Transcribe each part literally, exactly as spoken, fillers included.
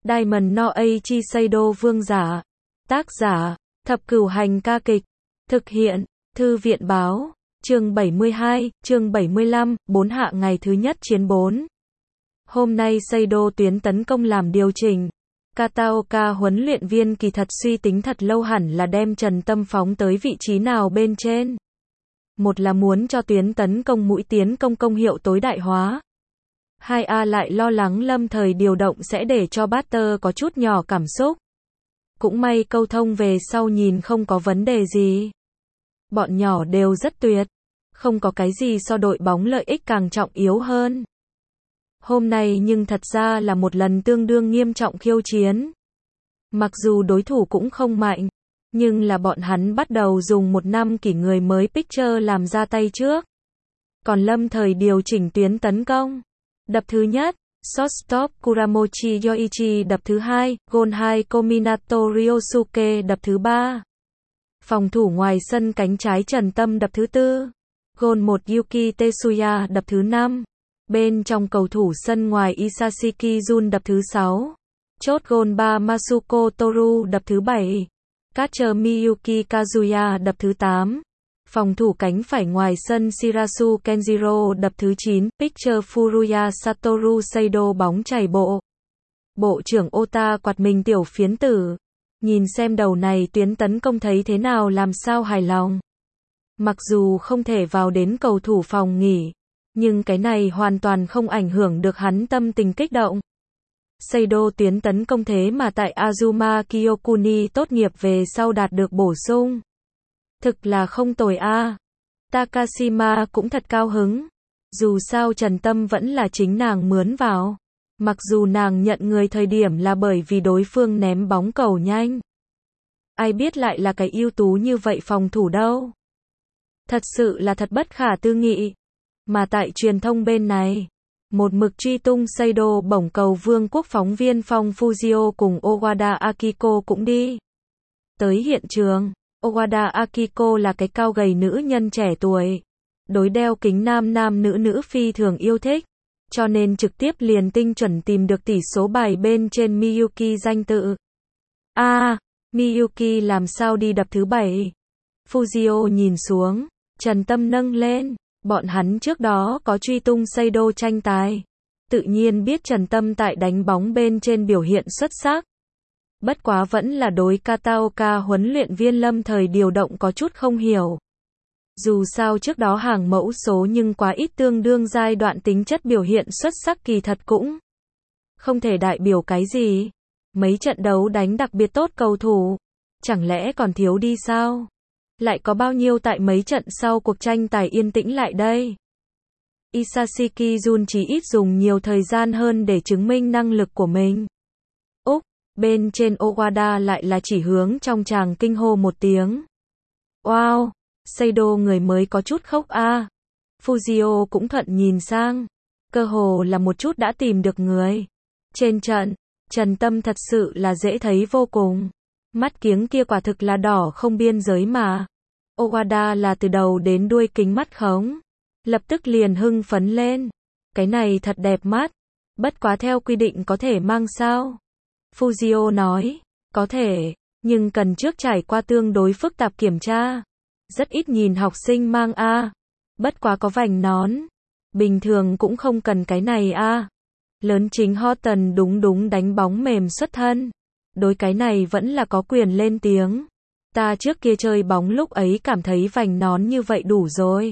Diamond no Aichi Seido vương giả. Tác giả, Thập Cửu Hành ca kịch. Thực hiện, Thư viện báo. Chương bảy mươi hai, chương bảy mươi lăm, bốn hạ ngày thứ nhất chiến bốn. Hôm nay Seido tuyến tấn công làm điều chỉnh. Kataoka huấn luyện viên kỳ thật suy tính thật lâu hẳn là đem Trần Tâm phóng tới vị trí nào bên trên. Một là muốn cho tuyến tấn công mũi tiến công công hiệu tối đại hóa. Hai A lại lo lắng lâm thời điều động sẽ để cho batter có chút nhỏ cảm xúc. Cũng may câu thông về sau nhìn không có vấn đề gì. Bọn nhỏ đều rất tuyệt. Không có cái gì so đội bóng lợi ích càng trọng yếu hơn. Hôm nay nhưng thật ra là một lần tương đương nghiêm trọng khiêu chiến. Mặc dù đối thủ cũng không mạnh, nhưng là bọn hắn bắt đầu dùng một năm kỷ người mới pitcher làm ra tay trước. Còn lâm thời điều chỉnh tuyến tấn công. Đập thứ nhất, shortstop Kuramochi Yoichi đập thứ hai, goal hai Kominato Ryosuke đập thứ ba. Phòng thủ ngoài sân cánh trái Trần Tâm đập thứ tư. Goal một Yuki Tetsuya đập thứ năm. Bên trong cầu thủ sân ngoài Isashiki Jun đập thứ sáu. Chốt goal ba Masuko Toru đập thứ bảy. Catcher Miyuki Kazuya đập thứ tám. Phòng thủ cánh phải ngoài sân Shirasu Kenjiro đập thứ chín. Pitcher Furuya Satoru Seido bóng chảy bộ. Bộ trưởng Ota quạt mình tiểu phiến tử. Nhìn xem đầu này tuyến tấn công thấy thế nào làm sao hài lòng. Mặc dù không thể vào đến cầu thủ phòng nghỉ, nhưng cái này hoàn toàn không ảnh hưởng được hắn tâm tình kích động. Seido tuyến tấn công thế mà tại Azuma Kyokuni tốt nghiệp về sau đạt được bổ sung. Thực là không tồi a. À. Takashima cũng thật cao hứng. Dù sao Trần Tâm vẫn là chính nàng mướn vào. Mặc dù nàng nhận người thời điểm là bởi vì đối phương ném bóng cầu nhanh. Ai biết lại là cái ưu tú như vậy phòng thủ đâu. Thật sự là thật bất khả tư nghị. Mà tại truyền thông bên này, một mực truy tung Seido bổng cầu vương quốc phóng viên Phong Fujio cùng Owada Akiko cũng đi tới hiện trường. Owada Akiko là cái cao gầy nữ nhân trẻ tuổi. Đối đeo kính nam nam nữ nữ phi thường yêu thích. Cho nên trực tiếp liền tinh chuẩn tìm được tỷ số bài bên trên Miyuki danh tự. A, à, Miyuki làm sao đi đập thứ bảy? Fujio nhìn xuống, Trần Tâm nâng lên. Bọn hắn trước đó có truy tung Seido tranh tài. Tự nhiên biết Trần Tâm tại đánh bóng bên trên biểu hiện xuất sắc. Bất quá vẫn là đối Kataoka huấn luyện viên lâm thời điều động có chút không hiểu. Dù sao trước đó hàng mẫu số nhưng quá ít tương đương giai đoạn tính chất biểu hiện xuất sắc kỳ thật cũng không thể đại biểu cái gì. Mấy trận đấu đánh đặc biệt tốt cầu thủ, chẳng lẽ còn thiếu đi sao? Lại có bao nhiêu tại mấy trận sau cuộc tranh tài yên tĩnh lại đây? Isashiki Jun chỉ ít dùng nhiều thời gian hơn để chứng minh năng lực của mình. Úc, bên trên Owada lại là chỉ hướng trong tràng kinh hô một tiếng. Wow, Seido người mới có chút khốc a. À. Fujio cũng thuận nhìn sang. Cơ hồ là một chút đã tìm được người. Trên trận, Trần Tâm thật sự là dễ thấy vô cùng. Mắt kiếng kia quả thực là đỏ không biên giới mà. Owada là từ đầu đến đuôi kính mắt khống. Lập tức liền hưng phấn lên. Cái này thật đẹp mắt. Bất quá theo quy định có thể mang sao? Fujio nói, có thể, nhưng cần trước trải qua tương đối phức tạp kiểm tra. Rất ít nhìn học sinh mang a. À. Bất quá có vành nón. Bình thường cũng không cần cái này a. À. Lớn chính Horton đúng đúng đánh bóng mềm xuất thân. Đối cái này vẫn là có quyền lên tiếng. Ta trước kia chơi bóng lúc ấy cảm thấy vành nón như vậy đủ rồi.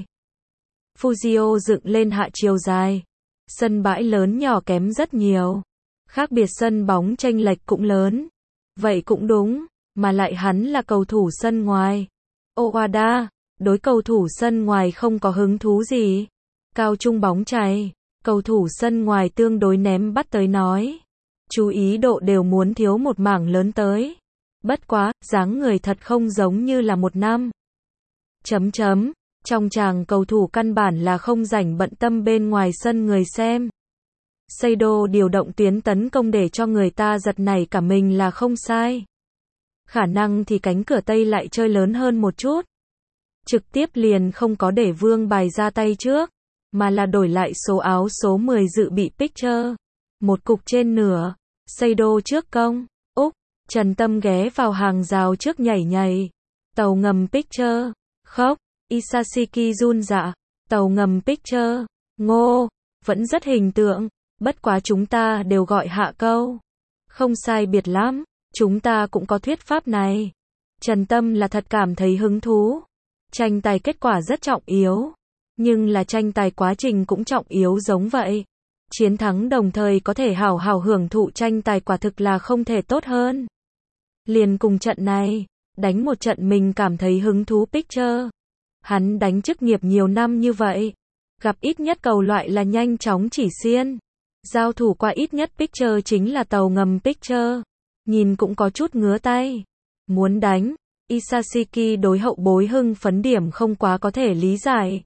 Fujio dựng lên hạ chiều dài. Sân bãi lớn nhỏ kém rất nhiều. Khác biệt sân bóng chênh lệch cũng lớn. Vậy cũng đúng, mà lại hắn là cầu thủ sân ngoài. Owada, đối cầu thủ sân ngoài không có hứng thú gì. Cao trung bóng chày, cầu thủ sân ngoài tương đối ném bắt tới nói. Chú ý độ đều muốn thiếu một mảng lớn tới. Bất quá, dáng người thật không giống như là một năm. Chấm chấm, trong tràng cầu thủ căn bản là không rảnh bận tâm bên ngoài sân người xem. Seido điều động tuyến tấn công để cho người ta giật nảy cả mình là không sai. Khả năng thì cánh cửa Tây lại chơi lớn hơn một chút. Trực tiếp liền không có để vương bài ra tay trước, mà là đổi lại số áo số mười dự bị pitcher. Một cục trên nửa, Xây đô trước công. Úc. Trần Tâm ghé vào hàng rào trước nhảy nhảy. Tàu ngầm Picture. Khóc. Isashiki run dạ. Tàu ngầm Picture. Ngô. Vẫn rất hình tượng. Bất quá chúng ta đều gọi hạ câu. Không sai biệt lắm. Chúng ta cũng có thuyết pháp này. Trần Tâm là thật cảm thấy hứng thú. Tranh tài kết quả rất trọng yếu. Nhưng là tranh tài quá trình cũng trọng yếu giống vậy. Chiến thắng đồng thời có thể hào hào hưởng thụ tranh tài quả thực là không thể tốt hơn. Liền cùng trận này, đánh một trận mình cảm thấy hứng thú Picture. Hắn đánh chức nghiệp nhiều năm như vậy. Gặp ít nhất cầu loại là nhanh chóng chỉ xiên. Giao thủ qua ít nhất Picture chính là tàu ngầm Picture. Nhìn cũng có chút ngứa tay. Muốn đánh, Isashiki đối hậu bối hưng phấn điểm không quá có thể lý giải.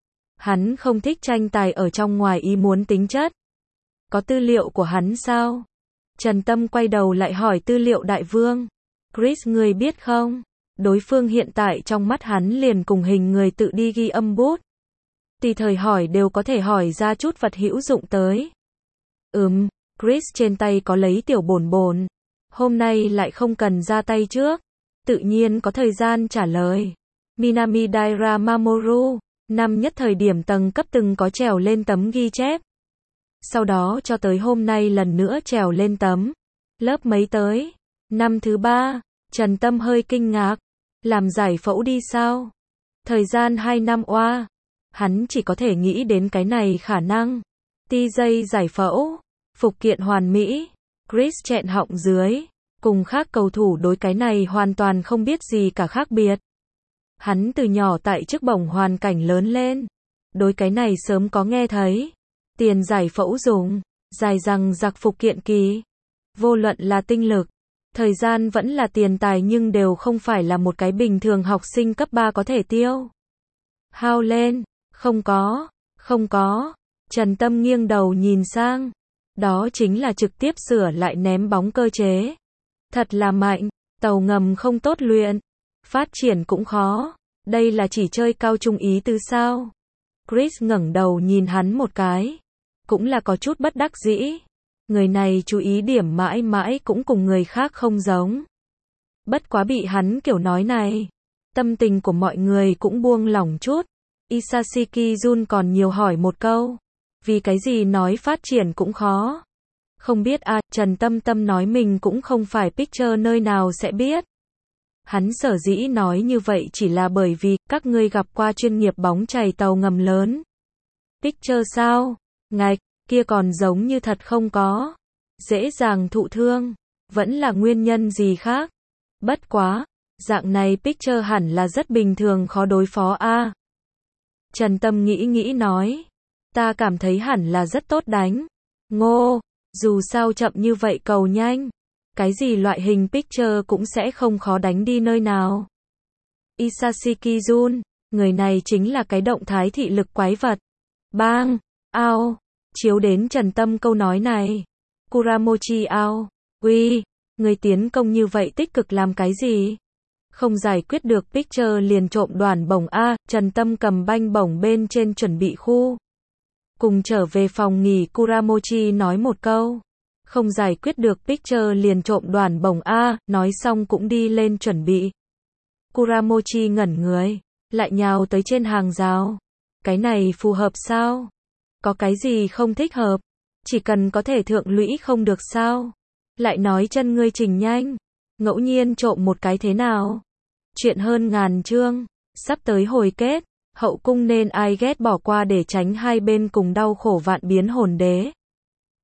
Hắn không thích tranh tài ở trong ngoài ý muốn tính chất. Có tư liệu của hắn sao? Trần Tâm quay đầu lại hỏi tư liệu đại vương. Chris người biết không? Đối phương hiện tại trong mắt hắn liền cùng hình người tự đi ghi âm bút. Tùy thời hỏi đều có thể hỏi ra chút vật hữu dụng tới. Ừm, Chris trên tay có lấy tiểu bổn bổn. Hôm nay lại không cần ra tay trước. Tự nhiên có thời gian trả lời. Minami Daira Mamoru, năm nhất thời điểm tầng cấp từng có trèo lên tấm ghi chép. Sau đó cho tới hôm nay lần nữa trèo lên tấm. Lớp mấy tới? Năm thứ ba, Trần Tâm hơi kinh ngạc. Làm giải phẫu đi sao? Thời gian hai năm oa. Hắn chỉ có thể nghĩ đến cái này khả năng. Ti dây giải phẫu. Phục kiện hoàn mỹ. Chris chẹn họng dưới. Cùng khác cầu thủ đối cái này hoàn toàn không biết gì cả khác biệt. Hắn từ nhỏ tại chức bổng hoàn cảnh lớn lên. Đối cái này sớm có nghe thấy. Tiền giải phẫu dùng. Dài rằng giặc phục kiện kỳ. Vô luận là tinh lực. Thời gian vẫn là tiền tài nhưng đều không phải là một cái bình thường học sinh cấp ba có thể tiêu. Hao lên. Không có. Không có. Trần Tâm nghiêng đầu nhìn sang. Đó chính là trực tiếp sửa lại ném bóng cơ chế. Thật là mạnh. Tàu ngầm không tốt luyện. Phát triển cũng khó. Đây là chỉ chơi cao trung ý tứ sao? Chris ngẩng đầu nhìn hắn một cái. Cũng là có chút bất đắc dĩ. Người này chú ý điểm mãi mãi cũng cùng người khác không giống. Bất quá bị hắn kiểu nói này. Tâm tình của mọi người cũng buông lỏng chút. Isashiki Jun còn nhiều hỏi một câu. Vì cái gì nói phát triển cũng khó? Không biết à, Trần Tâm Tâm nói mình cũng không phải Picture nơi nào sẽ biết. Hắn sở dĩ nói như vậy chỉ là bởi vì các ngươi gặp qua chuyên nghiệp bóng chày tàu ngầm lớn. Picture sao? Ngạch, kia còn giống như thật không có. Dễ dàng thụ thương. Vẫn là nguyên nhân gì khác? Bất quá, dạng này Picture hẳn là rất bình thường khó đối phó a. À. Trần Tâm nghĩ nghĩ nói. Ta cảm thấy hẳn là rất tốt đánh. Ngô, dù sao chậm như vậy cầu nhanh. Cái gì loại hình Picture cũng sẽ không khó đánh đi nơi nào. Isashiki Jun, người này chính là cái động thái thị lực quái vật. Bang, ao, chiếu đến Trần Tâm câu nói này. Kuramochi ao, uy, người tiến công như vậy tích cực làm cái gì? Không giải quyết được Picture liền trộm đoàn bổng A, Trần Tâm cầm banh bổng bên trên chuẩn bị khu. Cùng trở về phòng nghỉ Kuramochi nói một câu. Không giải quyết được Picture liền trộm đoàn bổng A, nói xong cũng đi lên chuẩn bị. Kuramochi ngẩn người, lại nhào tới trên hàng rào. Cái này phù hợp sao? Có cái gì không thích hợp? Chỉ cần có thể thượng lũy không được sao? Lại nói chân ngươi trình nhanh. Ngẫu nhiên trộm một cái thế nào? Chuyện hơn ngàn chương. Sắp tới hồi kết. Hậu cung nên ai ghét bỏ qua để tránh hai bên cùng đau khổ vạn biến hồn đế.